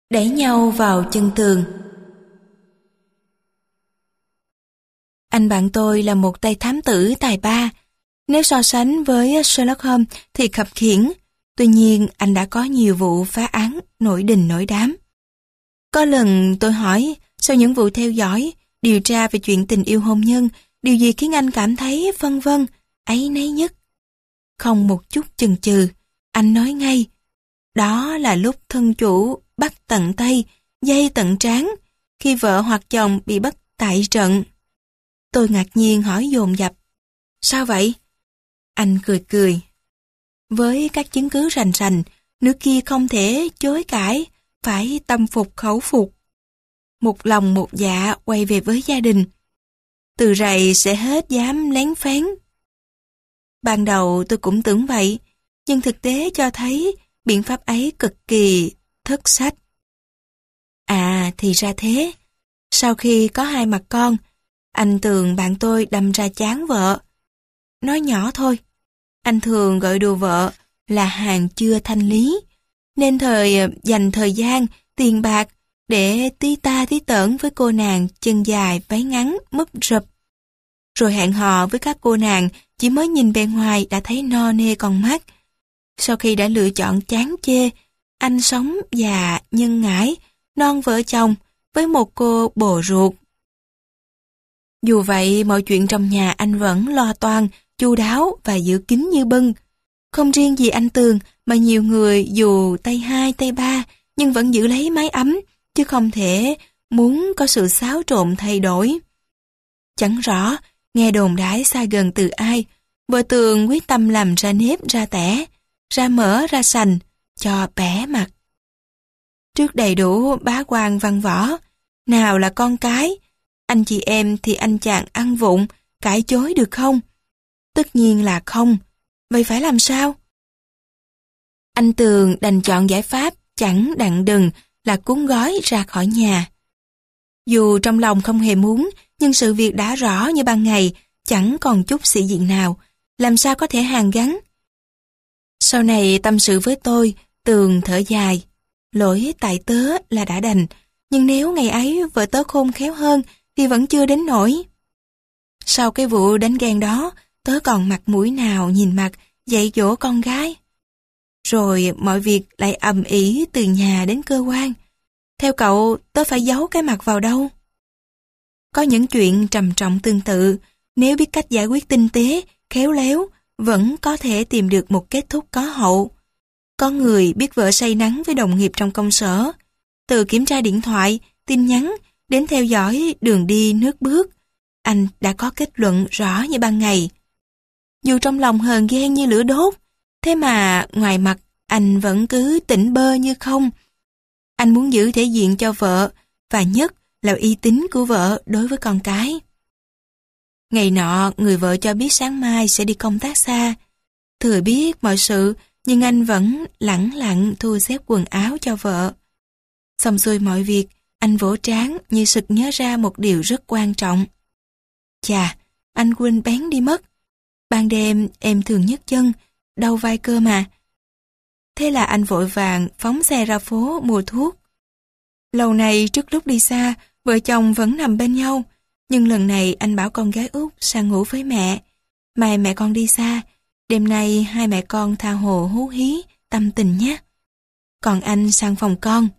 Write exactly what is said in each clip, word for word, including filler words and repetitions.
Đẩy nhau vào chân tường. Anh bạn tôi là một tay thám tử tài ba. Nếu so sánh với Sherlock Holmes thì khập khiễng. Tuy nhiên anh đã có nhiều vụ phá án nổi đình nổi đám. Có lần tôi hỏi, sau những vụ theo dõi, điều tra về chuyện tình yêu hôn nhân, điều gì khiến anh cảm thấy phân vân, áy náy nhất? Không một chút chần chừ, anh nói ngay. Đó là lúc thân chủ bắt tận tay, dây tận trán, khi vợ hoặc chồng bị bắt tại trận. Tôi ngạc nhiên hỏi dồn dập. Sao vậy? Anh cười cười. Với các chứng cứ rành rành, nước kia không thể chối cãi, phải tâm phục khẩu phục. Một lòng một dạ quay về với gia đình. Từ rày sẽ hết dám lén phén. Ban đầu tôi cũng tưởng vậy, nhưng thực tế cho thấy biện pháp ấy cực kỳ thất sách. À thì ra thế. Sau khi có hai mặt con, anh Tường bạn tôi đâm ra chán vợ. Nói nhỏ thôi, anh thường gọi đùa vợ là hàng chưa thanh lý, nên thời dành thời gian, tiền bạc để tí ta tí tởn với cô nàng chân dài váy ngắn múp rập. Rồi hẹn hò với các cô nàng chỉ mới nhìn bề ngoài đã thấy no nê con mắt. Sau khi đã lựa chọn chán chê, anh sống già nhân ngãi, non vợ chồng với một cô bồ ruột. Dù vậy, mọi chuyện trong nhà anh vẫn lo toan, chu đáo và giữ kín như bưng. Không riêng gì anh Tường, mà nhiều người dù tay hai, tay ba, nhưng vẫn giữ lấy mái ấm, chứ không thể muốn có sự xáo trộn thay đổi. Chẳng rõ, nghe đồn đãi xa gần từ ai, vợ Tường quyết tâm làm ra nếp ra tẻ, ra mỡ ra sành, cho bẻ mặt. Trước đầy đủ bá quan văn võ, nào là con cái, anh chị em thì anh chàng ăn vụng, cãi chối được không? Tất nhiên là không. Vậy phải làm sao? Anh Tường đành chọn giải pháp chẳng đặng đừng là cuốn gói ra khỏi nhà. Dù trong lòng không hề muốn, nhưng sự việc đã rõ như ban ngày, chẳng còn chút sĩ diện nào, làm sao có thể hàn gắn. Sau này tâm sự với tôi, Tường thở dài. Lỗi tại tớ là đã đành, nhưng nếu ngày ấy vợ tớ khôn khéo hơn thì vẫn chưa đến nỗi. Sau cái vụ đánh ghen đó, tớ còn mặt mũi nào nhìn mặt dạy dỗ con gái. Rồi mọi việc lại ầm ĩ từ nhà đến cơ quan. Theo cậu, tớ phải giấu cái mặt vào đâu? Có những chuyện trầm trọng tương tự, nếu biết cách giải quyết tinh tế, khéo léo, vẫn có thể tìm được một kết thúc có hậu. Có người biết vợ say nắng với đồng nghiệp trong công sở, từ kiểm tra điện thoại, tin nhắn, đến theo dõi đường đi nước bước, anh đã có kết luận rõ như ban ngày. Dù trong lòng hờn ghen như lửa đốt, thế mà ngoài mặt anh vẫn cứ tỉnh bơ như không. Anh muốn giữ thể diện cho vợ, và nhất là uy tín của vợ đối với con cái. Ngày nọ, người vợ cho biết sáng mai sẽ đi công tác xa. Thừa biết mọi sự, nhưng anh vẫn lẳng lặng thu xếp quần áo cho vợ. Xong xuôi mọi việc, anh vỗ trán như sực nhớ ra một điều rất quan trọng. Chà, anh quên bén đi mất. Ban đêm em thường nhấc chân, đau vai cơ mà. Thế là anh vội vàng phóng xe ra phố mua thuốc. Lâu nay trước lúc đi xa, vợ chồng vẫn nằm bên nhau. Nhưng lần này anh bảo con gái út sang ngủ với mẹ. Mai mẹ con đi xa, đêm nay hai mẹ con tha hồ hú hí, tâm tình nhé. Còn anh sang phòng con.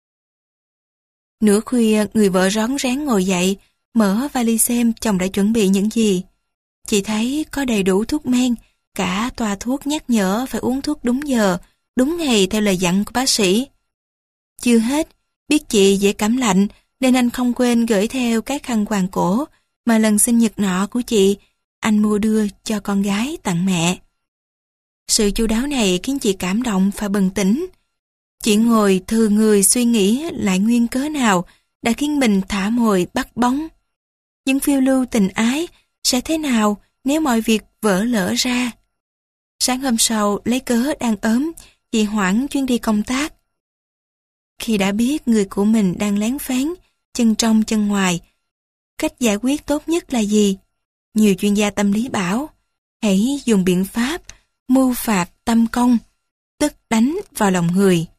Nửa khuya, người vợ rón rén ngồi dậy, mở vali xem chồng đã chuẩn bị những gì. Chị thấy có đầy đủ thuốc men, cả toa thuốc nhắc nhở phải uống thuốc đúng giờ, đúng ngày theo lời dặn của bác sĩ. Chưa hết, biết chị dễ cảm lạnh, nên anh không quên gửi theo cái khăn quàng cổ mà lần sinh nhật nọ của chị, anh mua đưa cho con gái tặng mẹ. Sự chu đáo này khiến chị cảm động và bừng tỉnh. Chị ngồi thư người suy nghĩ lại nguyên cớ nào đã khiến mình thả mồi bắt bóng. Những phiêu lưu tình ái sẽ thế nào nếu mọi việc vỡ lỡ ra? Sáng hôm sau, lấy cớ đang ốm, chị hoãn chuyến đi công tác. Khi đã biết người của mình đang lén phén, chân trong chân ngoài, cách giải quyết tốt nhất là gì? Nhiều chuyên gia tâm lý bảo, hãy dùng biện pháp mưu phạt tâm công, tức đánh vào lòng người.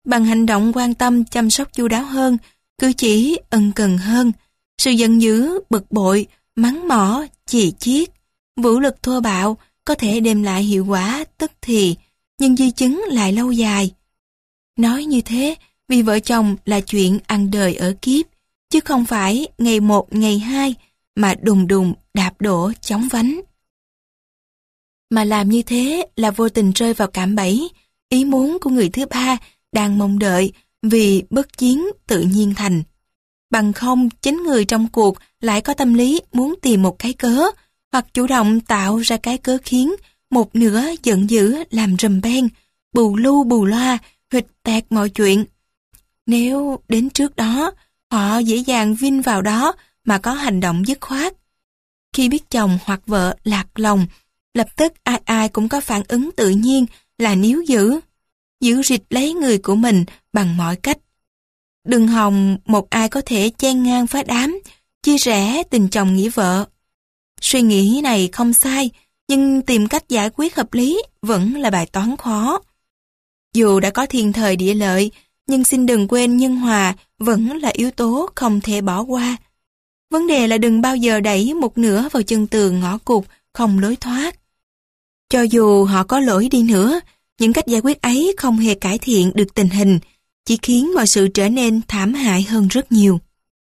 Bằng hành động quan tâm chăm sóc chu đáo hơn, cử chỉ ân cần hơn, sự giận dữ, bực bội, mắng mỏ, chì chiết, vũ lực thô bạo có thể đem lại hiệu quả tức thì, nhưng di chứng lại lâu dài. Nói như thế vì vợ chồng là chuyện ăn đời ở kiếp, chứ không phải ngày một ngày hai mà đùng đùng đạp đổ chóng vánh. Mà làm như thế là vô tình rơi vào cạm bẫy, ý muốn của người thứ ba đang mong đợi vì bất chiến tự nhiên thành. Bằng không chính người trong cuộc lại có tâm lý muốn tìm một cái cớ, hoặc chủ động tạo ra cái cớ khiến một nửa giận dữ làm rầm beng, bù lu bù loa, huỵch tẹt mọi chuyện. Nếu đến trước đó, họ dễ dàng vin vào đó mà có hành động dứt khoát. Khi biết chồng hoặc vợ lạc lòng, lập tức ai ai cũng có phản ứng tự nhiên là níu giữ, giữ rịt lấy người của mình bằng mọi cách. Đừng hòng một ai có thể chen ngang phá đám, chia rẽ tình chồng nghĩa vợ. Suy nghĩ này không sai, nhưng tìm cách giải quyết hợp lý vẫn là bài toán khó. Dù đã có thiên thời địa lợi, nhưng xin đừng quên nhân hòa vẫn là yếu tố không thể bỏ qua. Vấn đề là đừng bao giờ đẩy một nửa vào chân tường ngõ cụt, không lối thoát. Cho dù họ có lỗi đi nữa, những cách giải quyết ấy không hề cải thiện được tình hình, chỉ khiến mọi sự trở nên thảm hại hơn rất nhiều.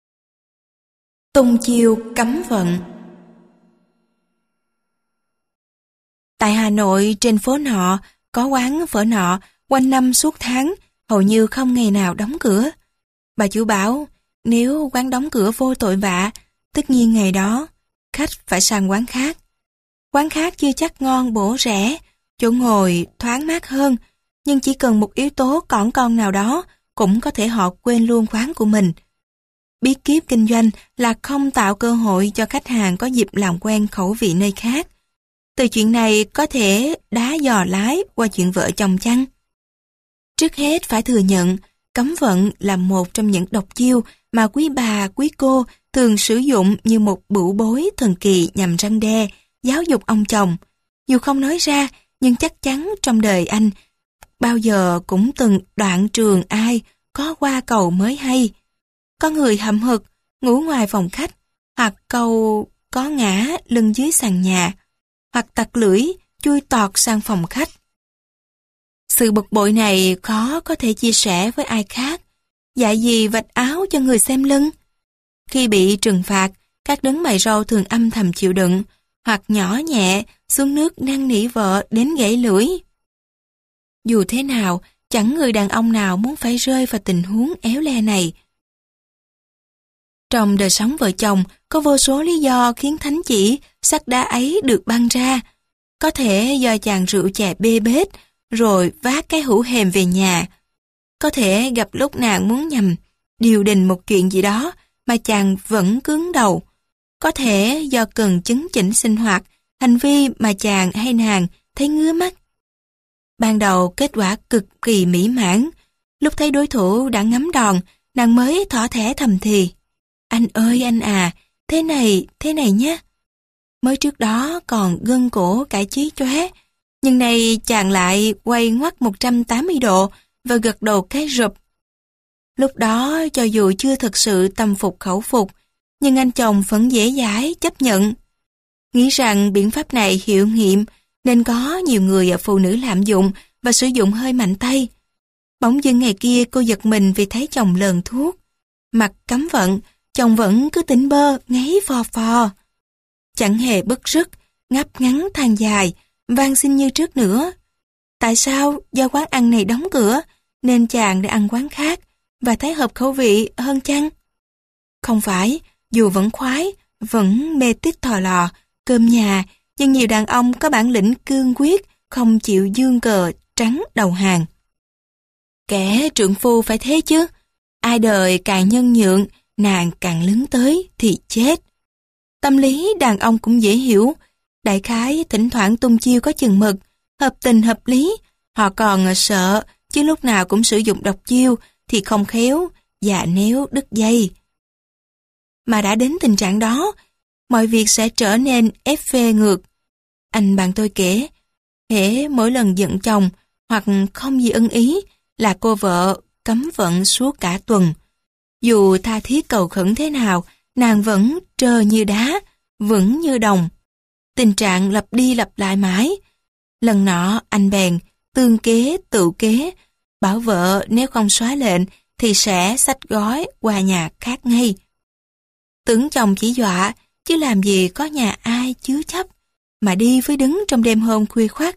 Tung chiêu cấm vận. Tại Hà Nội, trên phố nọ, có quán phở nọ, quanh năm suốt tháng, hầu như không ngày nào đóng cửa. Bà chủ bảo, nếu quán đóng cửa vô tội vạ, tất nhiên ngày đó, khách phải sang quán khác. Quán khác chưa chắc ngon bổ rẻ, chỗ ngồi thoáng mát hơn, nhưng chỉ cần một yếu tố cỏn con nào đó, cũng có thể họ quên luôn quán của mình. Bí kíp kinh doanh là không tạo cơ hội cho khách hàng có dịp làm quen khẩu vị nơi khác. Từ chuyện này có thể đá dò lái qua chuyện vợ chồng chăng? Trước hết phải thừa nhận, cấm vận là một trong những độc chiêu mà quý bà, quý cô thường sử dụng như một bửu bối thần kỳ nhằm răn đe, giáo dục ông chồng. Dù không nói ra, nhưng chắc chắn trong đời anh bao giờ cũng từng đoạn trường ai có qua cầu mới hay. Có người hậm hực, ngủ ngoài phòng khách, hoặc câu có ngã lưng dưới sàn nhà, hoặc tặc lưỡi chui tọt sang phòng khách. Sự bực bội này khó có thể chia sẻ với ai khác, dạy gì vạch áo cho người xem lưng. Khi bị trừng phạt, các đấng mày râu thường âm thầm chịu đựng, hoặc nhỏ nhẹ xuống nước năn nỉ vợ đến gãy lưỡi. Dù thế nào, chẳng người đàn ông nào muốn phải rơi vào tình huống éo le này. Trong đời sống vợ chồng, có vô số lý do khiến thánh chỉ sắt đá ấy được băng ra. Có thể do chàng rượu chè bê bết, rồi vác cái hũ hềm về nhà. Có thể gặp lúc nàng muốn nhằm, điều đình một chuyện gì đó mà chàng vẫn cứng đầu. Có thể do cần chấn chỉnh sinh hoạt, hành vi mà chàng hay nàng thấy ngứa mắt. Ban đầu kết quả cực kỳ mỹ mãn. Lúc thấy đối thủ đã ngắm đòn, nàng mới thỏ thẻ thầm thì. Anh ơi anh à, thế này, thế này nhé. Mới trước đó còn gân cổ cải chí chóe, nhưng nay chàng lại quay ngoắt một trăm tám mươi độ và gật đầu cái rụp. Lúc đó cho dù chưa thực sự tâm phục khẩu phục, nhưng anh chồng vẫn dễ dãi chấp nhận. Nghĩ rằng biện pháp này hiệu nghiệm nên có nhiều người và phụ nữ lạm dụng và sử dụng hơi mạnh tay. Bỗng dưng ngày kia cô giật mình vì thấy chồng lờn thuốc. Mặt cấm vận, chồng vẫn cứ tỉnh bơ, ngáy phò phò. Chẳng hề bứt rứt, ngáp ngắn than dài, van xin như trước nữa. Tại sao do quán ăn này đóng cửa nên chàng đã ăn quán khác và thấy hợp khẩu vị hơn chăng? Không phải, dù vẫn khoái, vẫn mê tít thò lò, cơm nhà, nhưng nhiều đàn ông có bản lĩnh cương quyết, không chịu dương cờ trắng đầu hàng. Kẻ trượng phu phải thế chứ, ai đời càng nhân nhượng, nàng càng lấn tới thì chết. Tâm lý đàn ông cũng dễ hiểu, đại khái thỉnh thoảng tung chiêu có chừng mực, hợp tình hợp lý, họ còn sợ, chứ lúc nào cũng sử dụng độc chiêu thì không khéo, và nếu đứt dây. Mà đã đến tình trạng đó, mọi việc sẽ trở nên ép phê ngược. Anh bạn tôi kể, hễ mỗi lần giận chồng hoặc không gì ưng ý là cô vợ cấm vận suốt cả tuần. Dù tha thiết cầu khẩn thế nào, nàng vẫn trơ như đá, vững như đồng. Tình trạng lặp đi lặp lại mãi. Lần nọ anh bèn tương kế tự kế, bảo vợ nếu không xóa lệnh thì sẽ xách gói qua nhà khác ngay. Tưởng chồng chỉ dọa, chứ làm gì có nhà ai chứa chấp, mà đi với đứng trong đêm hôm khuya khoắt.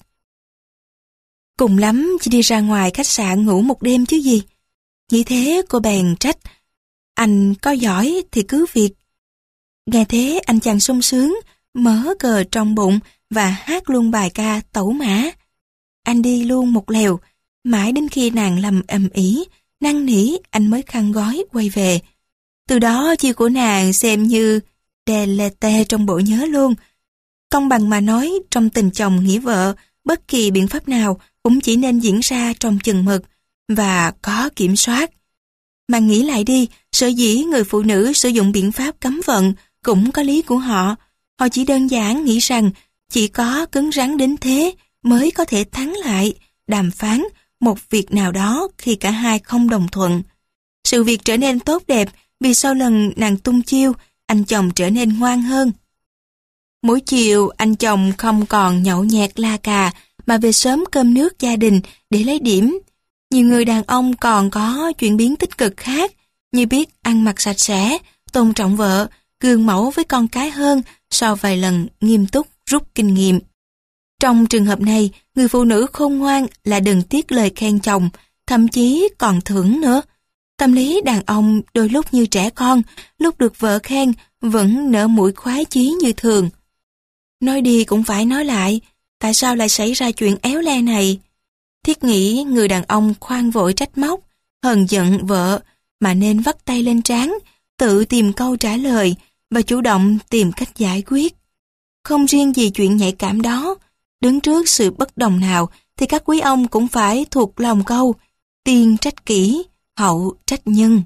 Cùng lắm chỉ đi ra ngoài khách sạn ngủ một đêm chứ gì. Nghĩ thế cô bèn trách, anh có giỏi thì cứ việc. Nghe thế anh chàng sung sướng, mở cờ trong bụng và hát luôn bài ca tẩu mã. Anh đi luôn một lèo, mãi đến khi nàng lầm ầm ĩ, năn nỉ anh mới khăn gói quay về. Từ đó chiêu của nàng xem như đè lê tê trong bộ nhớ luôn. Công bằng mà nói, trong tình chồng nghĩa vợ, bất kỳ biện pháp nào cũng chỉ nên diễn ra trong chừng mực và có kiểm soát. Mà nghĩ lại đi, sở dĩ người phụ nữ sử dụng biện pháp cấm vận cũng có lý của họ. Họ chỉ đơn giản nghĩ rằng chỉ có cứng rắn đến thế mới có thể thắng lại, đàm phán một việc nào đó khi cả hai không đồng thuận. Sự việc trở nên tốt đẹp vì sau lần nàng tung chiêu, anh chồng trở nên ngoan hơn. Mỗi chiều, anh chồng không còn nhậu nhẹt la cà, mà về sớm cơm nước gia đình để lấy điểm. Nhiều người đàn ông còn có chuyển biến tích cực khác, như biết ăn mặc sạch sẽ, tôn trọng vợ, gương mẫu với con cái hơn sau vài lần nghiêm túc rút kinh nghiệm. Trong trường hợp này, người phụ nữ khôn ngoan là đừng tiếc lời khen chồng, thậm chí còn thưởng nữa. Tâm lý đàn ông đôi lúc như trẻ con, lúc được vợ khen vẫn nở mũi khoái chí như thường. Nói đi cũng phải nói lại, tại sao lại xảy ra chuyện éo le này? Thiết nghĩ người đàn ông khoan vội trách móc, hờn giận vợ, mà nên vắt tay lên trán, tự tìm câu trả lời và chủ động tìm cách giải quyết. Không riêng gì chuyện nhạy cảm đó, đứng trước sự bất đồng nào thì các quý ông cũng phải thuộc lòng câu tiên trách kỹ, hậu trách nhân.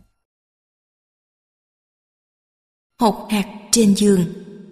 Hột hạt trên giường.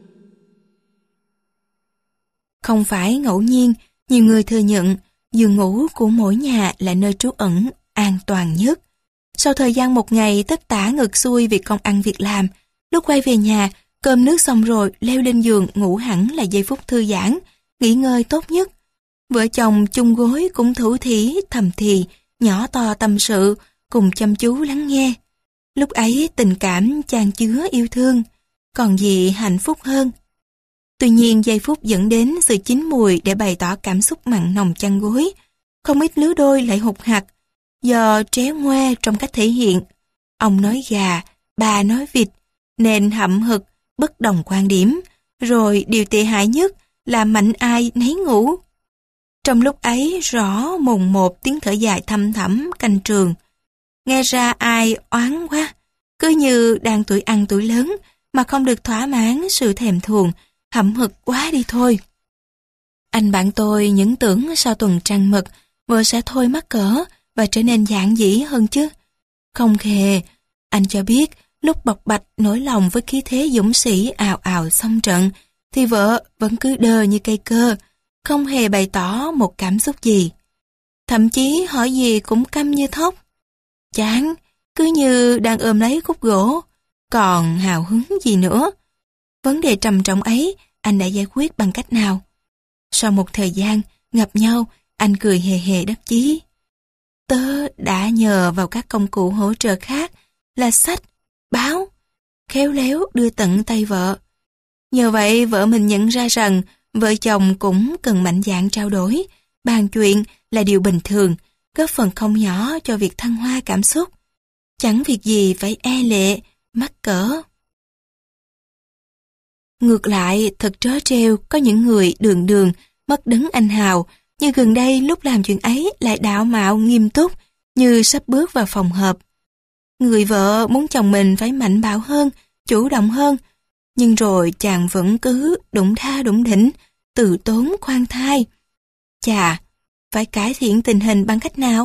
Không phải ngẫu nhiên, nhiều người thừa nhận giường ngủ của mỗi nhà là nơi trú ẩn an toàn nhất. Sau thời gian một ngày tất tả ngược xuôi việc công ăn việc làm, lúc quay về nhà, cơm nước xong rồi leo lên giường ngủ hẳn là giây phút thư giãn, nghỉ ngơi tốt nhất. Vợ chồng chung gối cũng thủ thỉ thầm thì, nhỏ to tâm sự, cùng chăm chú lắng nghe. Lúc ấy tình cảm chan chứa yêu thương, còn gì hạnh phúc hơn. Tuy nhiên giây phút dẫn đến sự chín mùi để bày tỏ cảm xúc mặn nồng chăn gối. Không ít lứa đôi lại hụt hặc, do tréo ngoe trong cách thể hiện. Ông nói gà, bà nói vịt, nên hậm hực, bất đồng quan điểm. Rồi điều tệ hại nhất là mạnh ai nấy ngủ. Trong lúc ấy rõ mồn một tiếng thở dài thâm thẳm canh trường. Nghe ra ai oán quá, cứ như đang tuổi ăn tuổi lớn mà không được thỏa mãn sự thèm thuồng, hậm hực quá đi thôi. Anh bạn tôi những tưởng sau tuần trăng mật, vợ sẽ thôi mắc cỡ và trở nên giản dĩ hơn chứ. Không hề, anh cho biết lúc bộc bạch nỗi lòng với khí thế dũng sĩ ào ào xông trận, thì vợ vẫn cứ đơ như cây cơ, không hề bày tỏ một cảm xúc gì. Thậm chí hỏi gì cũng câm như thóc. Chán, cứ như đang ôm lấy khúc gỗ, còn hào hứng gì nữa. Vấn đề trầm trọng ấy anh đã giải quyết bằng cách nào? Sau một thời gian gặp nhau, anh cười hề hề đắc chí. Tớ đã nhờ vào các công cụ hỗ trợ khác là sách, báo, khéo léo đưa tận tay vợ. Nhờ vậy vợ mình nhận ra rằng vợ chồng cũng cần mạnh dạn trao đổi, bàn chuyện là điều bình thường, góp phần không nhỏ cho việc thăng hoa cảm xúc. Chẳng việc gì phải e lệ, mắc cỡ. Ngược lại, thật trớ trêu có những người đường đường, mất đấng anh hào, như gần đây lúc làm chuyện ấy lại đạo mạo nghiêm túc, như sắp bước vào phòng họp. Người vợ muốn chồng mình phải mạnh bạo hơn, chủ động hơn, nhưng rồi chàng vẫn cứ đủng tha đủng đỉnh, từ tốn khoan thai. Chà, phải cải thiện tình hình bằng cách nào?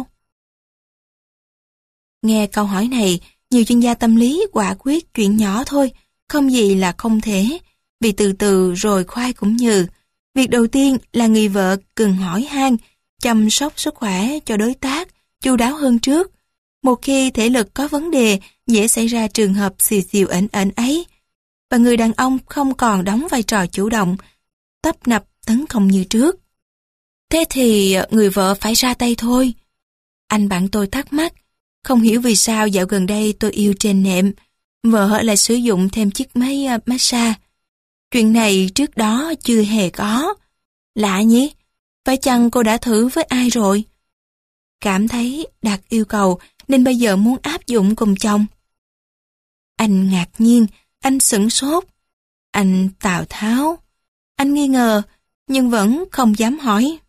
Nghe câu hỏi này, nhiều chuyên gia tâm lý quả quyết chuyện nhỏ thôi, không gì là không thể, vì từ từ rồi khoai cũng nhừ. Việc đầu tiên là người vợ cần hỏi han, chăm sóc sức khỏe cho đối tác, chu đáo hơn trước. Một khi thể lực có vấn đề, dễ xảy ra trường hợp xìu xìu ẩn ẩn ấy. Và người đàn ông không còn đóng vai trò chủ động, tấp nập tấn công như trước. Thế thì người vợ phải ra tay thôi. Anh bạn tôi thắc mắc, không hiểu vì sao dạo gần đây tôi yêu trên nệm, vợ lại sử dụng thêm chiếc máy massage. Chuyện này trước đó chưa hề có. Lạ nhỉ? Phải chăng cô đã thử với ai rồi? Cảm thấy đạt yêu cầu nên bây giờ muốn áp dụng cùng chồng. Anh ngạc nhiên, anh sửng sốt. Anh Tào Tháo. Anh nghi ngờ, nhưng vẫn không dám hỏi.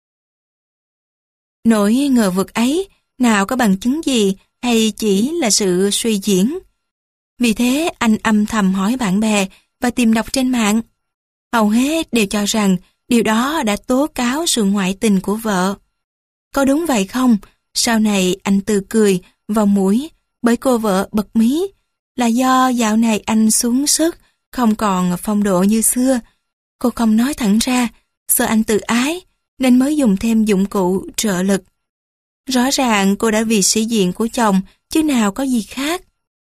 Nỗi ngờ vực ấy nào có bằng chứng gì hay chỉ là sự suy diễn. Vì thế anh âm thầm hỏi bạn bè và tìm đọc trên mạng. Hầu hết đều cho rằng điều đó đã tố cáo sự ngoại tình của vợ. Có đúng vậy không? Sau này anh tự cười vào mũi bởi cô vợ bật mí là do dạo này anh xuống sức, không còn phong độ như xưa. Cô không nói thẳng ra, sợ anh tự ái nên mới dùng thêm dụng cụ trợ lực. Rõ ràng cô đã vì sĩ diện của chồng chứ nào có gì khác.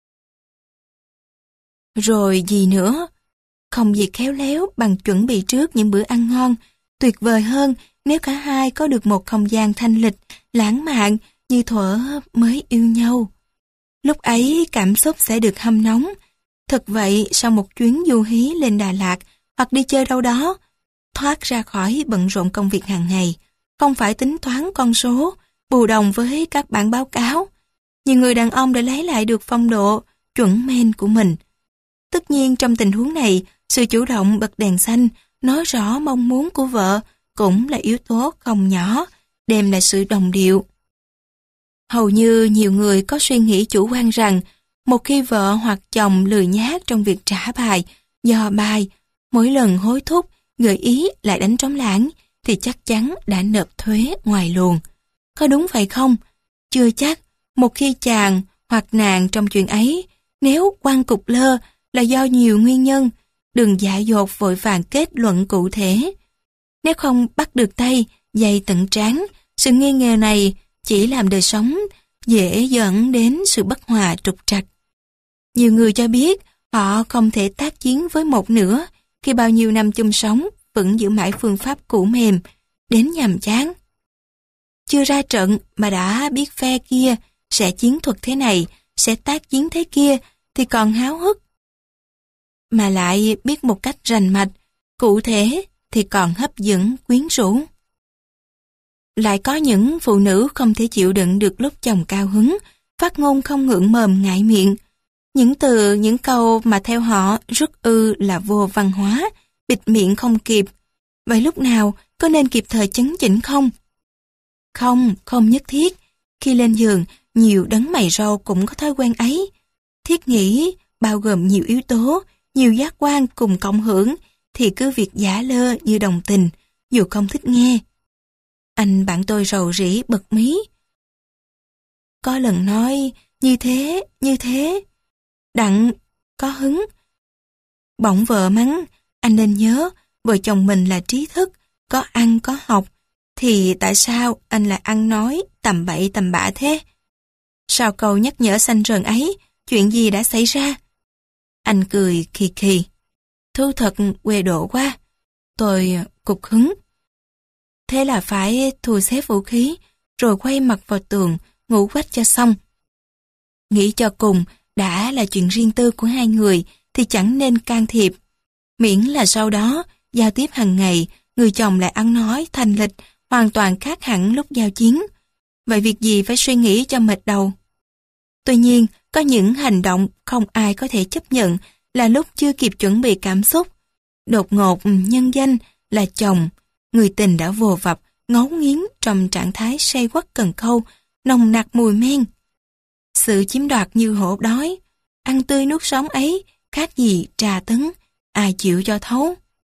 Rồi gì nữa? Không gì khéo léo bằng chuẩn bị trước những bữa ăn ngon. Tuyệt vời hơn nếu cả hai có được một không gian thanh lịch, lãng mạn như thuở mới yêu nhau. Lúc ấy cảm xúc sẽ được hâm nóng. Thực vậy, sau một chuyến du hí lên Đà Lạt hoặc đi chơi đâu đó, thoát ra khỏi bận rộn công việc hàng ngày, không phải tính toán con số, bù đồng với các bản báo cáo, nhiều người đàn ông đã lấy lại được phong độ, chuẩn men của mình. Tất nhiên trong tình huống này, sự chủ động bật đèn xanh, nói rõ mong muốn của vợ cũng là yếu tố không nhỏ, đem lại sự đồng điệu. Hầu như nhiều người có suy nghĩ chủ quan rằng một khi vợ hoặc chồng lười nhác trong việc trả bài, dò bài, mỗi lần hối thúc, gợi ý lại đánh trống lãng thì chắc chắn đã nộp thuế ngoài luồng. Có đúng vậy không? Chưa chắc. Một khi chàng hoặc nàng trong chuyện ấy, nếu quăng cục lơ là do nhiều nguyên nhân, đừng dại dột vội vàng kết luận cụ thể. Nếu không bắt được tay, dày tận trán, sự nghi ngờ này chỉ làm đời sống dễ dẫn đến sự bất hòa trục trặc. Nhiều người cho biết họ không thể tác chiến với một nửa khi bao nhiêu năm chung sống vẫn giữ mãi phương pháp cũ mềm, đến nhàm chán. Chưa ra trận mà đã biết phe kia sẽ chiến thuật thế này, sẽ tác chiến thế kia thì còn háo hức. Mà lại biết một cách rành mạch, cụ thể thì còn hấp dẫn, quyến rũ. Lại có những phụ nữ không thể chịu đựng được lúc chồng cao hứng, phát ngôn không ngượng mồm ngại miệng. Những từ, những câu mà theo họ rất ư là vô văn hóa, bịt miệng không kịp. Vậy lúc nào có nên kịp thời chấn chỉnh không? Không, không nhất thiết. Khi lên giường, nhiều đấng mày râu cũng có thói quen ấy. Thiết nghĩ bao gồm nhiều yếu tố, nhiều giác quan cùng cộng hưởng, thì cứ việc giả lơ như đồng tình, dù không thích nghe. Anh bạn tôi rầu rĩ bật mí. Có lần nói như thế, như thế. Đặng có hứng. Bỗng vợ mắng, anh nên nhớ, vợ chồng mình là trí thức, có ăn có học, thì tại sao anh lại ăn nói tầm bậy tầm bạ thế? Sau câu nhắc nhở xanh rờn ấy, chuyện gì đã xảy ra? Anh cười khì khì. Thu thật quê độ quá. Tôi cục hứng. Thế là phải thu xếp vũ khí, rồi quay mặt vào tường, ngủ quách cho xong. Nghĩ cho cùng, đã là chuyện riêng tư của hai người, thì chẳng nên can thiệp. Miễn là sau đó, giao tiếp hàng ngày, người chồng lại ăn nói thành lịch, hoàn toàn khác hẳn lúc giao chiến. Vậy việc gì phải suy nghĩ cho mệt đầu? Tuy nhiên, có những hành động không ai có thể chấp nhận là lúc chưa kịp chuẩn bị cảm xúc. Đột ngột nhân danh là chồng, người tình đã vồ vập, ngấu nghiến trong trạng thái say quắt cần câu, nồng nặc mùi men. Sự chiếm đoạt như hổ đói, ăn tươi nuốt sống ấy, khác gì trà tấn, ai chịu cho thấu.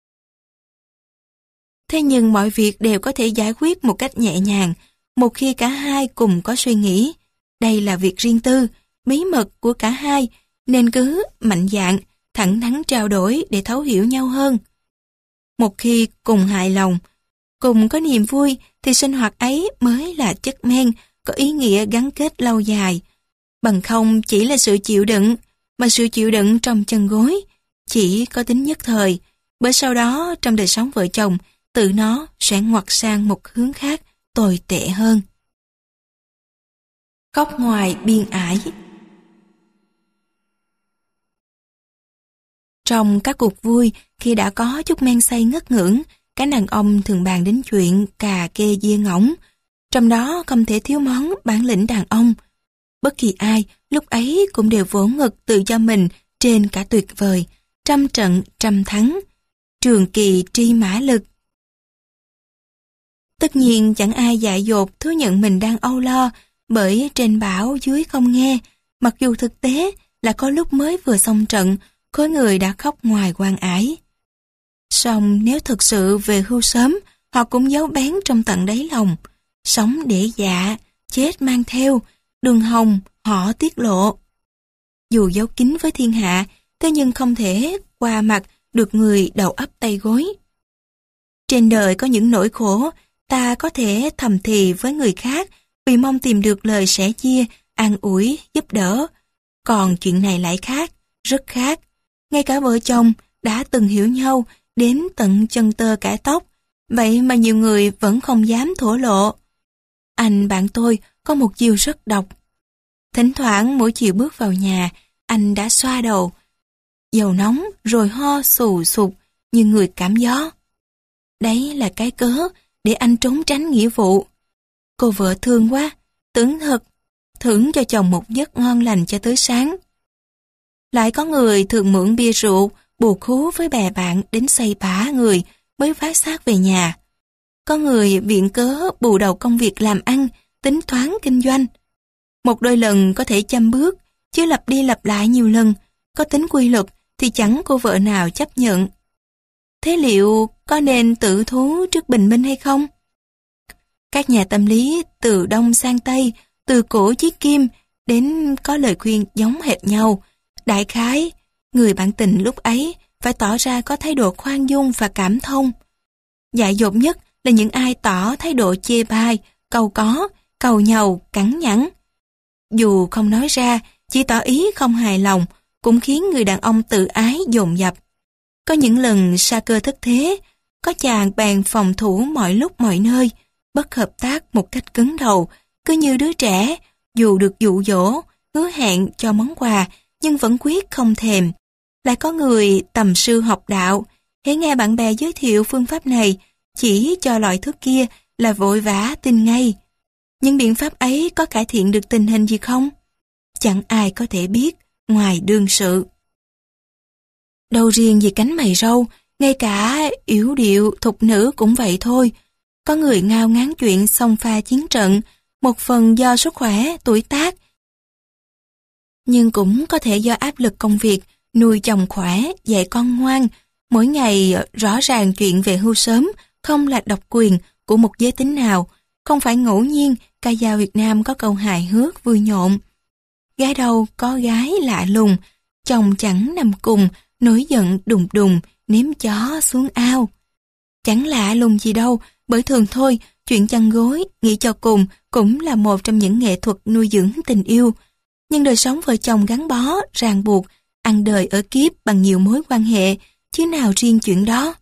Thế nhưng mọi việc đều có thể giải quyết một cách nhẹ nhàng, một khi cả hai cùng có suy nghĩ. Đây là việc riêng tư, bí mật của cả hai, nên cứ mạnh dạn, thẳng thắn trao đổi để thấu hiểu nhau hơn. Một khi cùng hài lòng, cùng có niềm vui, thì sinh hoạt ấy mới là chất men, có ý nghĩa gắn kết lâu dài. Bằng không chỉ là sự chịu đựng, mà sự chịu đựng trong chân gối chỉ có tính nhất thời, bởi sau đó trong đời sống vợ chồng, tự nó sẽ ngoặt sang một hướng khác tồi tệ hơn. Khóc ngoài biên ải. Trong các cuộc vui, khi đã có chút men say ngất ngưỡng, các đàn ông thường bàn đến chuyện cà kê dê ngỗng, trong đó không thể thiếu món bản lĩnh đàn ông. Bất kỳ ai lúc ấy cũng đều vỗ ngực tự cho mình trên cả tuyệt vời, trăm trận trăm thắng, trường kỳ tri mã lực. Tất nhiên chẳng ai dại dột thú nhận mình đang âu lo, bởi trên bảo dưới không nghe, mặc dù thực tế là có lúc mới vừa xong trận, có người đã khóc ngoài quan ải. Song nếu thực sự về hưu sớm, họ cũng giấu bén trong tận đáy lòng, sống để dạ, chết mang theo, đường hồng họ tiết lộ. Dù giấu kín với thiên hạ, thế nhưng không thể qua mặt được người đầu ấp tay gối. Trên đời có những nỗi khổ, ta có thể thầm thì với người khác vì mong tìm được lời sẻ chia, an ủi, giúp đỡ. Còn chuyện này lại khác, rất khác. Ngay cả vợ chồng đã từng hiểu nhau đến tận chân tơ cả tóc, vậy mà nhiều người vẫn không dám thổ lộ. Anh bạn tôi có một chiêu rất độc. Thỉnh thoảng mỗi chiều bước vào nhà, anh đã xoa đầu, dầu nóng rồi ho xù sụt như người cảm gió. Đấy là cái cớ để anh trốn tránh nghĩa vụ. Cô vợ thương quá, tưởng thật, thưởng cho chồng một giấc ngon lành cho tới sáng. Lại có người thường mượn bia rượu, bù khú với bè bạn đến say bả người mới phát xác về nhà. Có người viện cớ bù đầu công việc làm ăn, tính toán kinh doanh. Một đôi lần có thể chăm bước, chứ lặp đi lặp lại nhiều lần, có tính quy luật thì chẳng cô vợ nào chấp nhận. Thế liệu có nên tự thú trước bình minh hay không? Các nhà tâm lý từ Đông sang Tây, từ cổ chí kim đến có lời khuyên giống hệt nhau. Đại khái, người bạn tình lúc ấy phải tỏ ra có thái độ khoan dung và cảm thông. Dại dột nhất là những ai tỏ thái độ chê bai, cầu có, cầu nhàu, cắn nhẵn. Dù không nói ra, chỉ tỏ ý không hài lòng, cũng khiến người đàn ông tự ái dồn dập. Có những lần sa cơ thất thế, có chàng bèn phòng thủ mọi lúc mọi nơi, bất hợp tác một cách cứng đầu, cứ như đứa trẻ, dù được dụ dỗ, hứa hẹn cho món quà, nhưng vẫn quyết không thèm. Lại có người tầm sư học đạo, hễ nghe bạn bè giới thiệu phương pháp này, chỉ cho loại thuốc kia là vội vã tin ngay. Nhưng biện pháp ấy có cải thiện được tình hình gì không? Chẳng ai có thể biết ngoài đương sự. Đâu riêng gì cánh mày râu, ngay cả yểu điệu thục nữ cũng vậy thôi. Có người ngao ngán chuyện xông pha chiến trận, một phần do sức khỏe, tuổi tác, nhưng cũng có thể do áp lực công việc, nuôi chồng khỏe, dạy con ngoan. Mỗi ngày rõ ràng chuyện về hưu sớm không là độc quyền của một giới tính nào. Không phải ngẫu nhiên ca dao Việt Nam có câu hài hước vui nhộn. Gái đâu có gái lạ lùng, chồng chẳng nằm cùng, nổi giận đùng đùng, ném chó xuống ao. Chẳng lạ lùng gì đâu, bởi thường thôi, chuyện chăn gối, nghĩ cho cùng cũng là một trong những nghệ thuật nuôi dưỡng tình yêu. Nhưng đời sống vợ chồng gắn bó, ràng buộc, ăn đời ở kiếp bằng nhiều mối quan hệ, chứ nào riêng chuyện đó.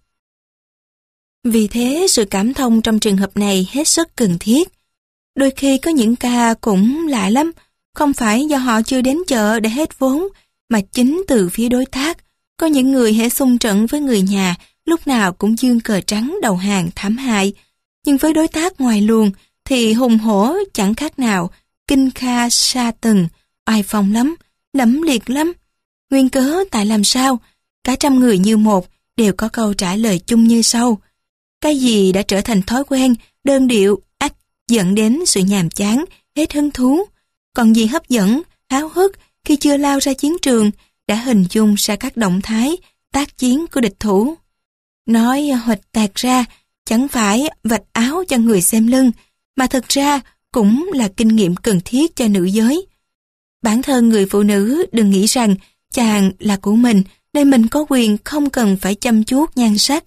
Vì thế, sự cảm thông trong trường hợp này hết sức cần thiết. Đôi khi có những ca cũng lạ lắm, không phải do họ chưa đến chợ để hết vốn, mà chính từ phía đối tác. Có những người hễ xung trận với người nhà, lúc nào cũng dương cờ trắng đầu hàng thảm hại. Nhưng với đối tác ngoài luồng thì hùng hổ chẳng khác nào, kinh kha sa tầng, oai phong lắm, lẫm liệt lắm. Nguyên cớ tại làm sao? Cả trăm người như một đều có câu trả lời chung như sau. Cái gì đã trở thành thói quen, đơn điệu, ắt dẫn đến sự nhàm chán, hết hứng thú. Còn gì hấp dẫn, háo hức khi chưa lao ra chiến trường, đã hình dung ra các động thái, tác chiến của địch thủ. Nói huỵch tạc ra, chẳng phải vạch áo cho người xem lưng, mà thực ra cũng là kinh nghiệm cần thiết cho nữ giới. Bản thân người phụ nữ đừng nghĩ rằng chàng là của mình, nên mình có quyền không cần phải chăm chuốt nhan sắc.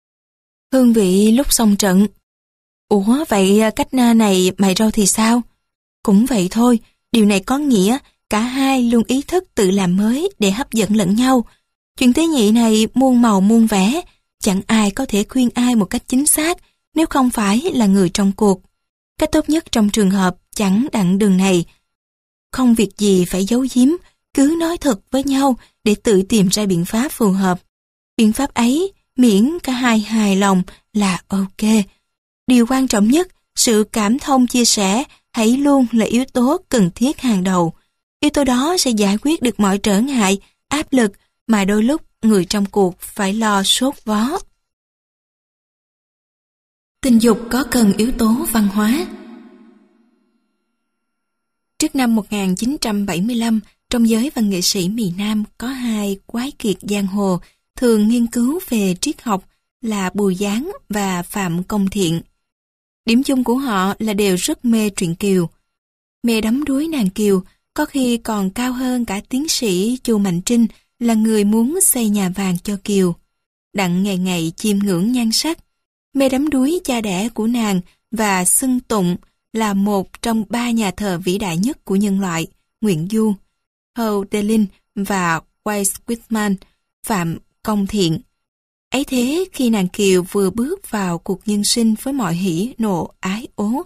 Hương vị lúc xong trận. Ủa vậy cách này mày râu thì sao? Cũng vậy thôi, điều này có nghĩa cả hai luôn ý thức tự làm mới để hấp dẫn lẫn nhau. Chuyện tế nhị này muôn màu muôn vẻ, chẳng ai có thể khuyên ai một cách chính xác nếu không phải là người trong cuộc. Cách tốt nhất trong trường hợp chẳng đặng đường này, không việc gì phải giấu giếm, cứ nói thật với nhau để tự tìm ra biện pháp phù hợp. Biện pháp ấy, miễn cả hai hài lòng là ok. Điều quan trọng nhất, sự cảm thông chia sẻ hãy luôn là yếu tố cần thiết hàng đầu. Yếu tố đó sẽ giải quyết được mọi trở ngại, áp lực mà đôi lúc người trong cuộc phải lo sốt vó. Tình dục có cần yếu tố văn hóa? Trước năm một nghìn chín trăm bảy mươi lăm, trong giới văn nghệ sĩ miền Nam có hai quái kiệt giang hồ thường nghiên cứu về triết học là Bùi Giáng và Phạm Công Thiện. Điểm chung của họ là đều rất mê truyện Kiều. Mê đắm đuối nàng Kiều, có khi còn cao hơn cả tiến sĩ Chu Mạnh Trinh là người muốn xây nhà vàng cho Kiều. Đặng ngày ngày chiêm ngưỡng nhan sắc, mê đắm đuối cha đẻ của nàng và xưng tụng là một trong ba nhà thờ vĩ đại nhất của nhân loại, Nguyễn Du, Hölderlin và Weiss Whitman, Phạm Công Thiện. Ấy thế khi nàng Kiều vừa bước vào cuộc nhân sinh với mọi hỉ nộ ái ố,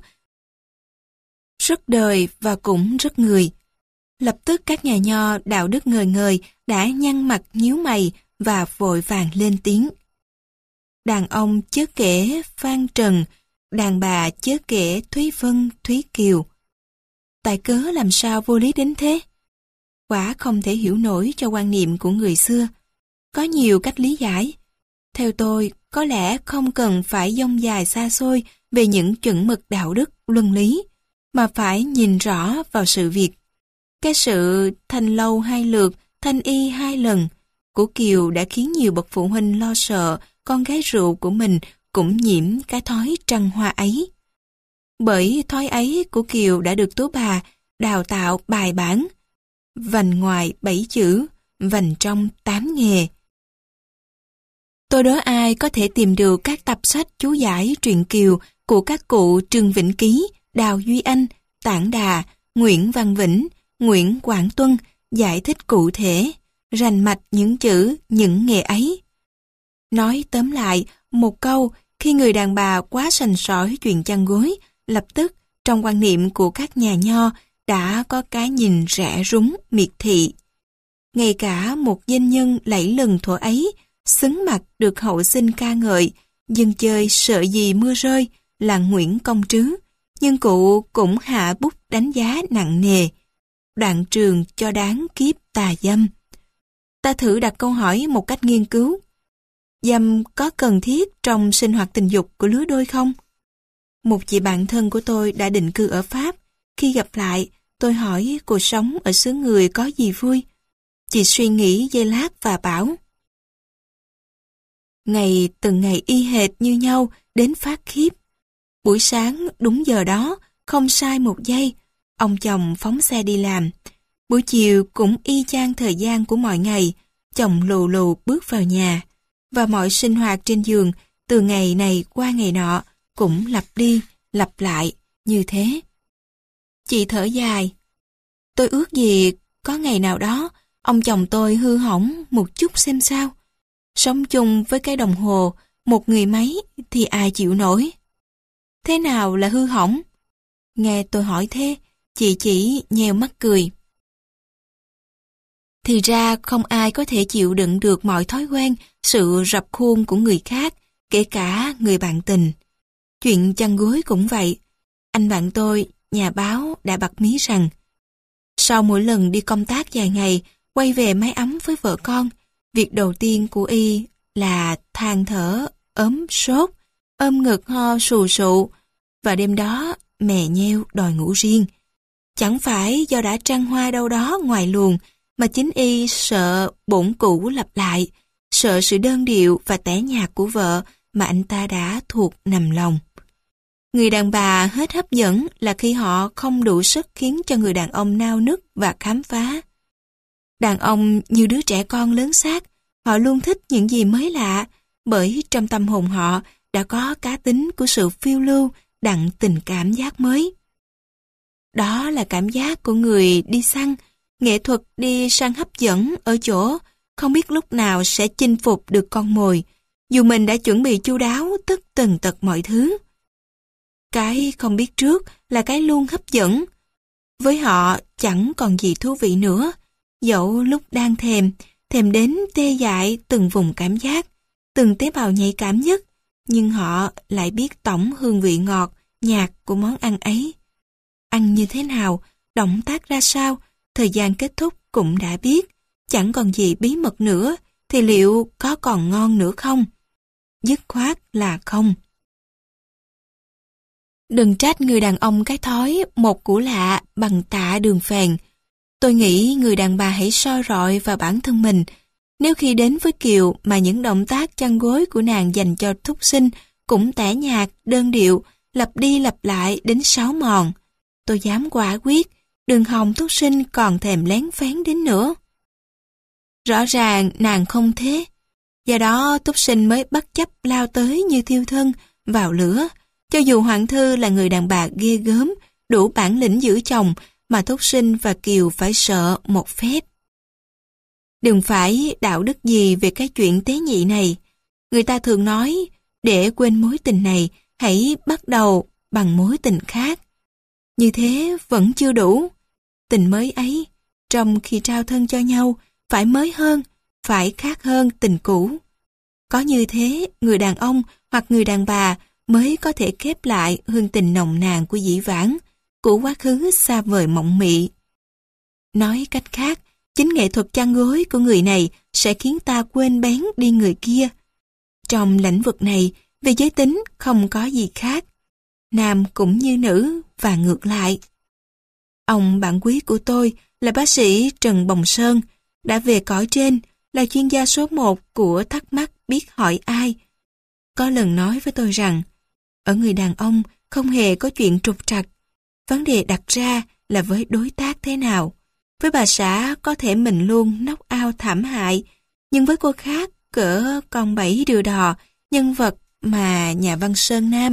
rất đời và cũng rất người, lập tức các nhà nho đạo đức ngời ngời đã nhăn mặt nhíu mày và vội vàng lên tiếng. Đàn ông chớ kể Phan Trần, đàn bà chớ kể Thúy Vân, Thúy Kiều. Tại cớ làm sao vô lý đến thế? Quả không thể hiểu nổi cho quan niệm của người xưa. Có nhiều cách lý giải. Theo tôi, có lẽ không cần phải dông dài xa xôi về những chuẩn mực đạo đức, luân lý, mà phải nhìn rõ vào sự việc. Cái sự thanh lâu hai lượt, thanh y hai lần của Kiều đã khiến nhiều bậc phụ huynh lo sợ con gái rượu của mình cũng nhiễm cái thói trăng hoa ấy. Bởi thói ấy của Kiều đã được Tú Bà đào tạo bài bản, vành ngoài bảy chữ, vành trong tám nghề. Tôi đố ai có thể tìm được các tập sách chú giải truyện Kiều của các cụ Trương Vĩnh Ký, Đào Duy Anh, Tản Đà, Nguyễn Văn Vĩnh, Nguyễn Quảng Tuân giải thích cụ thể, rành mạch những chữ, những nghề ấy. Nói tóm lại, một câu, khi người đàn bà quá sành sỏi chuyện chăn gối, lập tức, trong quan niệm của các nhà nho, đã có cái nhìn rẻ rúng, miệt thị. Ngay cả một danh nhân lẫy lừng thuở ấy, xứng mặt được hậu sinh ca ngợi, dân chơi sợ gì mưa rơi, là Nguyễn Công Trứ, nhưng cụ cũng hạ bút đánh giá nặng nề. Đoạn trường cho đáng kiếp tà dâm. Ta thử đặt câu hỏi một cách nghiên cứu. Dâm có cần thiết trong sinh hoạt tình dục của lứa đôi không? Một chị bạn thân của tôi đã định cư ở Pháp. Khi gặp lại, tôi hỏi cuộc sống ở xứ người có gì vui. Chị suy nghĩ giây lát và bảo: ngày từng ngày y hệt như nhau đến phát khiếp. Buổi sáng đúng giờ đó, không sai một giây, ông chồng phóng xe đi làm. Buổi chiều cũng y chang thời gian của mọi ngày, chồng lù lù bước vào nhà. Và mọi sinh hoạt trên giường, từ ngày này qua ngày nọ, cũng lặp đi, lặp lại, như thế. Chị thở dài. Tôi ước gì có ngày nào đó, ông chồng tôi hư hỏng một chút xem sao. Sống chung với cái đồng hồ, một người máy thì ai chịu nổi. Thế nào là hư hỏng? Nghe tôi hỏi thế, chị chỉ nheo mắt cười. Thì ra không ai có thể chịu đựng được mọi thói quen, sự rập khuôn của người khác, kể cả người bạn tình. Chuyện chăn gối cũng vậy. Anh bạn tôi, nhà báo, đã bật mí rằng sau mỗi lần đi công tác dài ngày, quay về mái ấm với vợ con, việc đầu tiên của y là than thở, ốm sốt, ôm ngực ho sù sụ, và đêm đó mè nheo đòi ngủ riêng. Chẳng phải do đã trăng hoa đâu đó ngoài luồng, mà chính y sợ bổn cũ lặp lại, sợ sự đơn điệu và tẻ nhạt của vợ mà anh ta đã thuộc nằm lòng. Người đàn bà hết hấp dẫn là khi họ không đủ sức khiến cho người đàn ông nao nức và khám phá. Đàn ông như đứa trẻ con lớn xác, họ luôn thích những gì mới lạ, bởi trong tâm hồn họ đã có cá tính của sự phiêu lưu đặng tình cảm giác mới. Đó là cảm giác của người đi săn, nghệ thuật đi săn hấp dẫn ở chỗ không biết lúc nào sẽ chinh phục được con mồi, dù mình đã chuẩn bị chu đáo tất tần tật mọi thứ. Cái không biết trước là cái luôn hấp dẫn. Với họ chẳng còn gì thú vị nữa, dẫu lúc đang thèm, thèm đến tê dại từng vùng cảm giác, từng tế bào nhạy cảm nhất, nhưng họ lại biết tổng hương vị ngọt, nhạt của món ăn ấy. Ăn như thế nào, động tác ra sao, thời gian kết thúc cũng đã biết, chẳng còn gì bí mật nữa, thì liệu có còn ngon nữa không? Dứt khoát là không. Đừng trách người đàn ông cái thói một củ lạ bằng tạ đường phèn. Tôi nghĩ người đàn bà hãy soi rọi vào bản thân mình. Nếu khi đến với Kiều mà những động tác chăn gối của nàng dành cho thúc sinh cũng tẻ nhạt, đơn điệu, lặp đi lặp lại đến sáu mòn, tôi dám quả quyết, đường hồng thúc sinh còn thèm lén phén đến nữa. Rõ ràng nàng không thế. Do đó thúc sinh mới bất chấp lao tới như thiêu thân vào lửa. Cho dù Hoàng Thư là người đàn bà ghê gớm, đủ bản lĩnh giữ chồng, mà thúc sinh và Kiều phải sợ một phép. Đừng phải đạo đức gì về cái chuyện tế nhị này. Người ta thường nói, để quên mối tình này, hãy bắt đầu bằng mối tình khác. Như thế vẫn chưa đủ. Tình mới ấy, trong khi trao thân cho nhau, phải mới hơn, phải khác hơn tình cũ. Có như thế, người đàn ông hoặc người đàn bà mới có thể khép lại hương tình nồng nàn của dĩ vãng, của quá khứ xa vời mộng mị. Nói cách khác, chính nghệ thuật chăn gối của người này sẽ khiến ta quên bén đi người kia. Trong lĩnh vực này, về giới tính không có gì khác. Nam cũng như nữ và ngược lại. Ông bạn quý của tôi là bác sĩ Trần Bồng Sơn, đã về cõi trên, là chuyên gia số một của thắc mắc biết hỏi ai. Có lần nói với tôi rằng, ở người đàn ông không hề có chuyện trục trặc. Vấn đề đặt ra là với đối tác thế nào. Với bà xã có thể mình luôn knock out thảm hại, nhưng với cô khác cỡ con bảy điều đò, nhân vật mà nhà văn Sơn Nam,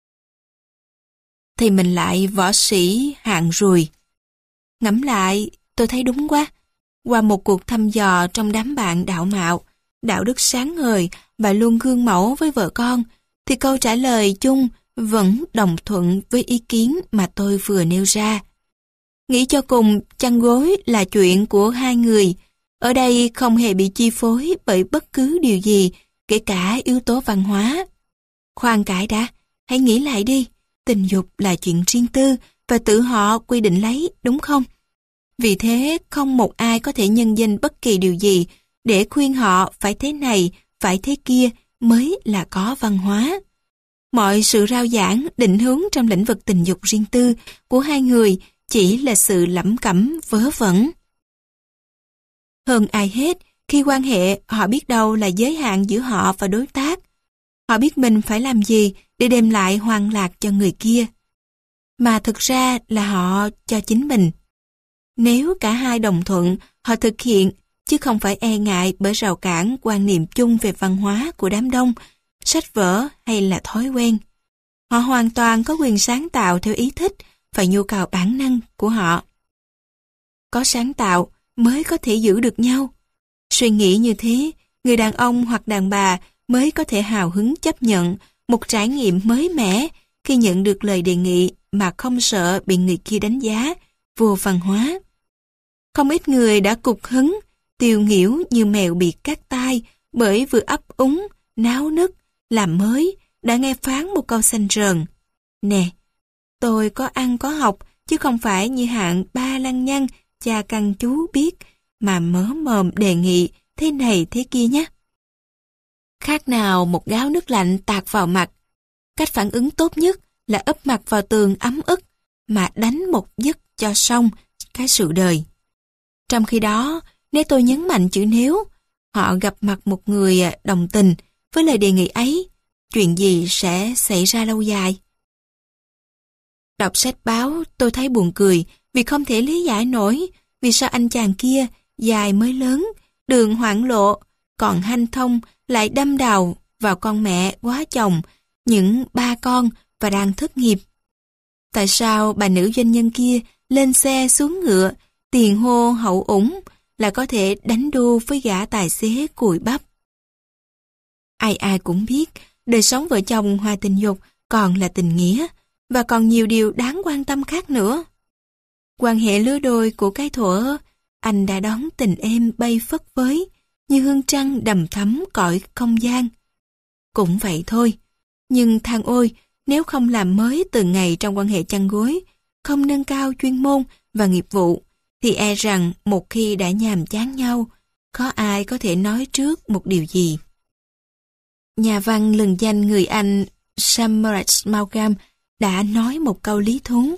thì mình lại võ sĩ hạng ruồi. Ngẫm lại, tôi thấy đúng quá. Qua một cuộc thăm dò trong đám bạn đạo mạo, đạo đức sáng ngời và luôn gương mẫu với vợ con, thì câu trả lời chung vẫn đồng thuận với ý kiến mà tôi vừa nêu ra. Nghĩ cho cùng, chăn gối là chuyện của hai người. Ở đây không hề bị chi phối bởi bất cứ điều gì, kể cả yếu tố văn hóa. Khoan cãi đã, hãy nghĩ lại đi. Tình dục là chuyện riêng tư và tự họ quy định lấy, đúng không? Vì thế, không một ai có thể nhân danh bất kỳ điều gì để khuyên họ phải thế này, phải thế kia mới là có văn hóa. Mọi sự rao giảng, định hướng trong lĩnh vực tình dục riêng tư của hai người chỉ là sự lẩm cẩm vớ vẩn. Hơn ai hết, khi quan hệ, họ biết đâu là giới hạn giữa họ và đối tác. Họ biết mình phải làm gì để đem lại hoan lạc cho người kia. Mà thực ra là họ cho chính mình. Nếu cả hai đồng thuận, họ thực hiện, chứ không phải e ngại bởi rào cản quan niệm chung về văn hóa của đám đông, sách vở hay là thói quen. Họ hoàn toàn có quyền sáng tạo theo ý thích và nhu cầu bản năng của họ. Có sáng tạo mới có thể giữ được nhau. Suy nghĩ như thế, người đàn ông hoặc đàn bà mới có thể hào hứng chấp nhận một trải nghiệm mới mẻ khi nhận được lời đề nghị mà không sợ bị người kia đánh giá vô văn hóa. Không ít người đã cục hứng, tiêu nghỉu như mèo bị cắt tai bởi vừa ấp úng, náo nức, làm mới, đã nghe phán một câu xanh rờn. Nè, tôi có ăn có học, chứ không phải như hạng ba lăng nhăng, cha căn chú biết, mà mớ mồm đề nghị thế này thế kia nhé. Khác nào một gáo nước lạnh tạt vào mặt. Cách phản ứng tốt nhất là úp mặt vào tường ấm ức, mà đánh một giấc cho xong cái sự đời. Trong khi đó, nếu tôi nhấn mạnh chữ nếu, họ gặp mặt một người đồng tình với lời đề nghị ấy, chuyện gì sẽ xảy ra lâu dài? Đọc sách báo, tôi thấy buồn cười vì không thể lý giải nổi vì sao anh chàng kia dài mới lớn, đường hoảng lộ, còn hanh thông lại đâm đầu vào con mẹ quá chồng, những ba con và đang thất nghiệp. Tại sao bà nữ doanh nhân kia lên xe xuống ngựa, tiền hô hậu ủng, là có thể đánh đu với gã tài xế cùi bắp? Ai ai cũng biết, đời sống vợ chồng ngoài tình dục còn là tình nghĩa, và còn nhiều điều đáng quan tâm khác nữa. Quan hệ lứa đôi của cái thuở, anh đã đón tình em bay phất phới, như hương trăng đầm thắm cõi không gian. Cũng vậy thôi, nhưng than ôi, nếu không làm mới từng ngày trong quan hệ chăn gối, không nâng cao chuyên môn và nghiệp vụ, thì e rằng một khi đã nhàm chán nhau, khó ai có thể nói trước một điều gì. Nhà văn lừng danh người Anh Samaras Maugham đã nói một câu lý thú.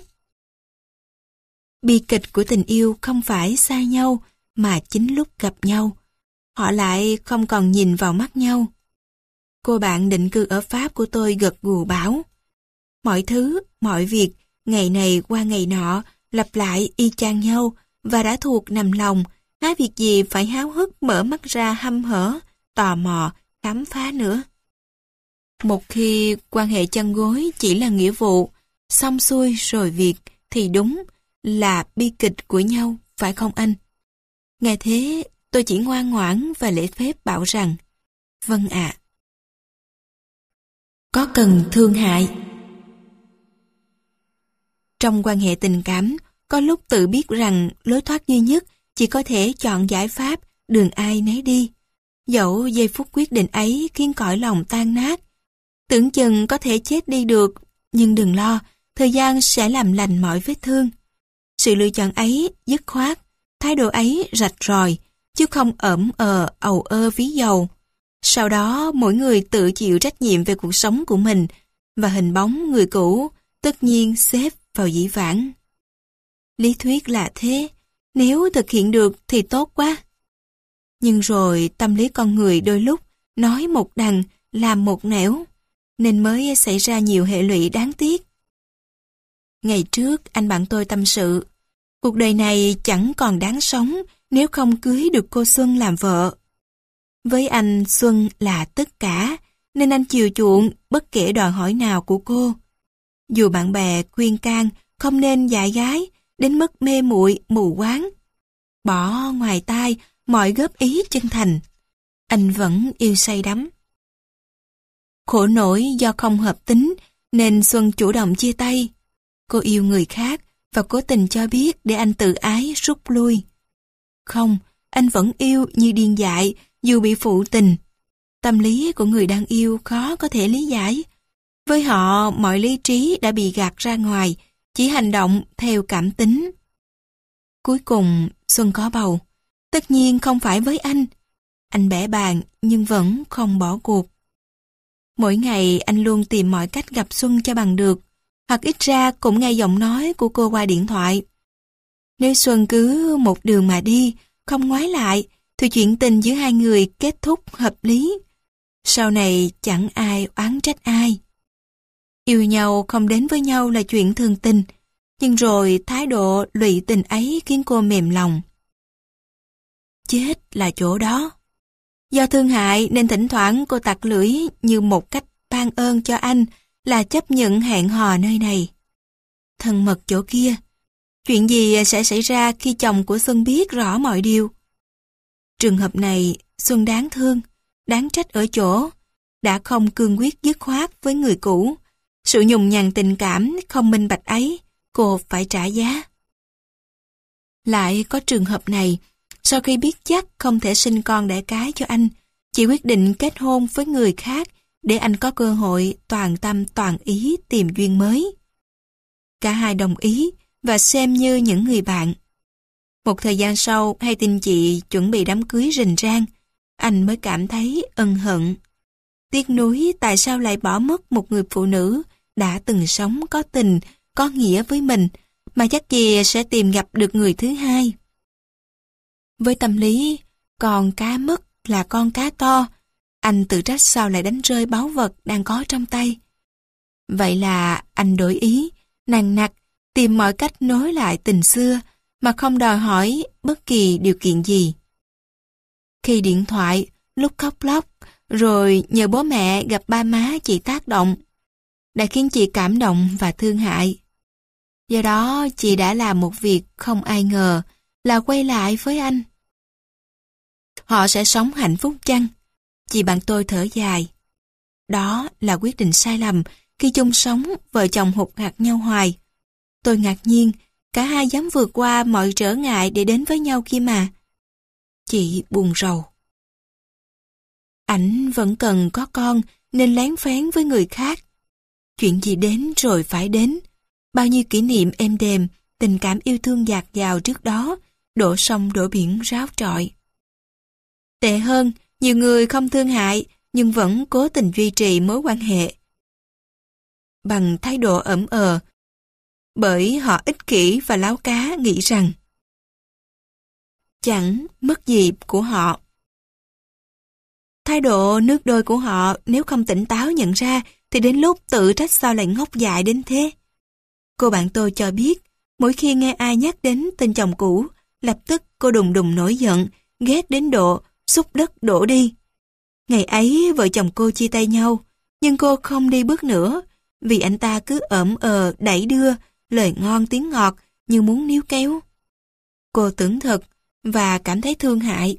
Bi kịch của tình yêu không phải xa nhau, mà chính lúc gặp nhau, họ lại không còn nhìn vào mắt nhau. Cô bạn định cư ở Pháp của tôi gật gù bảo, mọi thứ, mọi việc, ngày này qua ngày nọ, lặp lại y chang nhau, và đã thuộc nằm lòng, há việc gì phải háo hức mở mắt ra hăm hở, tò mò, khám phá nữa. Một khi quan hệ chăn gối chỉ là nghĩa vụ, xong xuôi rồi việc, thì đúng là bi kịch của nhau, phải không anh? Nghe thế, tôi chỉ ngoan ngoãn và lễ phép bảo rằng, vâng ạ. Có cần thương hại? Trong quan hệ tình cảm, có lúc tự biết rằng lối thoát duy nhất chỉ có thể chọn giải pháp, đường ai nấy đi. Dẫu giây phút quyết định ấy khiến cõi lòng tan nát, tưởng chừng có thể chết đi được, nhưng đừng lo, thời gian sẽ làm lành mọi vết thương. Sự lựa chọn ấy dứt khoát, thái độ ấy rạch ròi, chứ không ẩm ờ, ầu ơ ví dầu. Sau đó mỗi người tự chịu trách nhiệm về cuộc sống của mình, và hình bóng người cũ tất nhiên xếp vào dĩ vãng. Lý thuyết là thế, nếu thực hiện được thì tốt quá. Nhưng rồi tâm lý con người đôi lúc nói một đằng, làm một nẻo, nên mới xảy ra nhiều hệ lụy đáng tiếc. Ngày trước anh bạn tôi tâm sự, cuộc đời này chẳng còn đáng sống nếu không cưới được cô Xuân làm vợ. Với anh, Xuân là tất cả, nên anh chiều chuộng bất kể đòi hỏi nào của cô. Dù bạn bè khuyên can không nên dại gái đến mức mê muội mù quáng, bỏ ngoài tai mọi góp ý chân thành, anh vẫn yêu say đắm. Khổ nổi do không hợp tính nên Xuân chủ động chia tay. Cô yêu người khác và cố tình cho biết để anh tự ái rút lui. Không, anh vẫn yêu như điên dại dù bị phụ tình. Tâm lý của người đang yêu khó có thể lý giải. Với họ, mọi lý trí đã bị gạt ra ngoài, chỉ hành động theo cảm tính. Cuối cùng, Xuân có bầu. Tất nhiên không phải với anh. Anh bẽ bàng nhưng vẫn không bỏ cuộc. Mỗi ngày anh luôn tìm mọi cách gặp Xuân cho bằng được, hoặc ít ra cũng nghe giọng nói của cô qua điện thoại. Nếu Xuân cứ một đường mà đi, không ngoái lại, thì chuyện tình giữa hai người kết thúc hợp lý. Sau này chẳng ai oán trách ai. Yêu nhau không đến với nhau là chuyện thường tình, nhưng rồi thái độ lụy tình ấy khiến cô mềm lòng. Chết là chỗ đó. Do thương hại nên thỉnh thoảng cô tặc lưỡi như một cách ban ơn cho anh là chấp nhận hẹn hò nơi này. Thân mật chỗ kia. Chuyện gì sẽ xảy ra khi chồng của Xuân biết rõ mọi điều? Trường hợp này, Xuân đáng thương, đáng trách ở chỗ, đã không cương quyết dứt khoát với người cũ. Sự nhùng nhằn tình cảm không minh bạch ấy, cô phải trả giá. Lại có trường hợp này, sau khi biết chắc không thể sinh con đẻ cái cho anh, chị quyết định kết hôn với người khác để anh có cơ hội toàn tâm toàn ý tìm duyên mới. Cả hai đồng ý và xem như những người bạn. Một thời gian sau, hay tin chị chuẩn bị đám cưới rình rang, anh mới cảm thấy ân hận. Tiếc nuối tại sao lại bỏ mất một người phụ nữ đã từng sống có tình, có nghĩa với mình, mà chắc gì sẽ tìm gặp được người thứ hai. Với tâm lý, con cá mất là con cá to, anh tự trách sao lại đánh rơi báu vật đang có trong tay. Vậy là anh đổi ý, nằng nặc, tìm mọi cách nối lại tình xưa, mà không đòi hỏi bất kỳ điều kiện gì. Khi điện thoại, lúc khóc lóc, rồi nhờ bố mẹ gặp ba má chị tác động, đã khiến chị cảm động và thương hại. Do đó chị đã làm một việc không ai ngờ là quay lại với anh. Họ sẽ sống hạnh phúc chăng? Chị bạn tôi thở dài. Đó là quyết định sai lầm khi chung sống vợ chồng hụt hạt nhau hoài. Tôi ngạc nhiên, cả hai dám vượt qua mọi trở ngại để đến với nhau kia mà. Chị buồn rầu. Ảnh vẫn cần có con nên lén phén với người khác. Chuyện gì đến rồi phải đến. Bao nhiêu kỷ niệm êm đềm, tình cảm yêu thương dạt dào trước đó, đổ sông đổ biển ráo trọi. Tệ hơn, nhiều người không thương hại nhưng vẫn cố tình duy trì mối quan hệ bằng thái độ ẩm ờ, bởi họ ích kỷ và láo cá nghĩ rằng chẳng mất gì của họ. Thái độ nước đôi của họ nếu không tỉnh táo nhận ra thì đến lúc tự trách sao lại ngốc dại đến thế. Cô bạn tôi cho biết, mỗi khi nghe ai nhắc đến tên chồng cũ, lập tức cô đùng đùng nổi giận, ghét đến độ xúc đất đổ đi. Ngày ấy vợ chồng cô chia tay nhau, nhưng cô không đi bước nữa, vì anh ta cứ ỡm ờ đẩy đưa, lời ngon tiếng ngọt như muốn níu kéo. Cô tưởng thật và cảm thấy thương hại.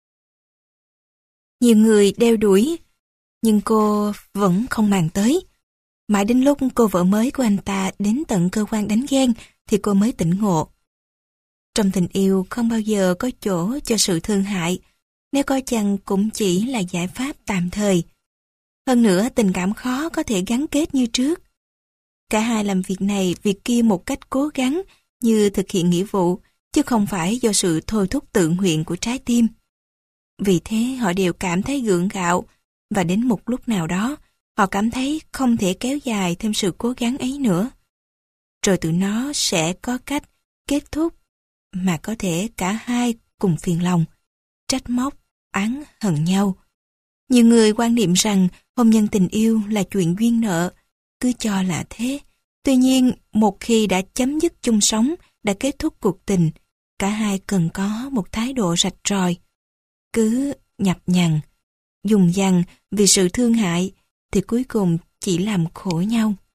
Nhiều người đeo đuổi, nhưng cô vẫn không màng tới. Mãi đến lúc cô vợ mới của anh ta đến tận cơ quan đánh ghen thì cô mới tỉnh ngộ. Trong tình yêu không bao giờ có chỗ cho sự thương hại, nếu có chăng cũng chỉ là giải pháp tạm thời. Hơn nữa tình cảm khó có thể gắn kết như trước. Cả hai làm việc này việc kia một cách cố gắng như thực hiện nghĩa vụ, chứ không phải do sự thôi thúc tự nguyện của trái tim. Vì thế họ đều cảm thấy gượng gạo, và đến một lúc nào đó, họ cảm thấy không thể kéo dài thêm sự cố gắng ấy nữa. Rồi tụi nó sẽ có cách kết thúc mà có thể cả hai cùng phiền lòng, trách móc, oán hận nhau. Nhiều người quan niệm rằng hôn nhân tình yêu là chuyện duyên nợ, cứ cho là thế. Tuy nhiên, một khi đã chấm dứt chung sống, đã kết thúc cuộc tình, cả hai cần có một thái độ rạch ròi. Cứ nhập nhằng, dùng dằng vì sự thương hại, thì cuối cùng chỉ làm khổ nhau.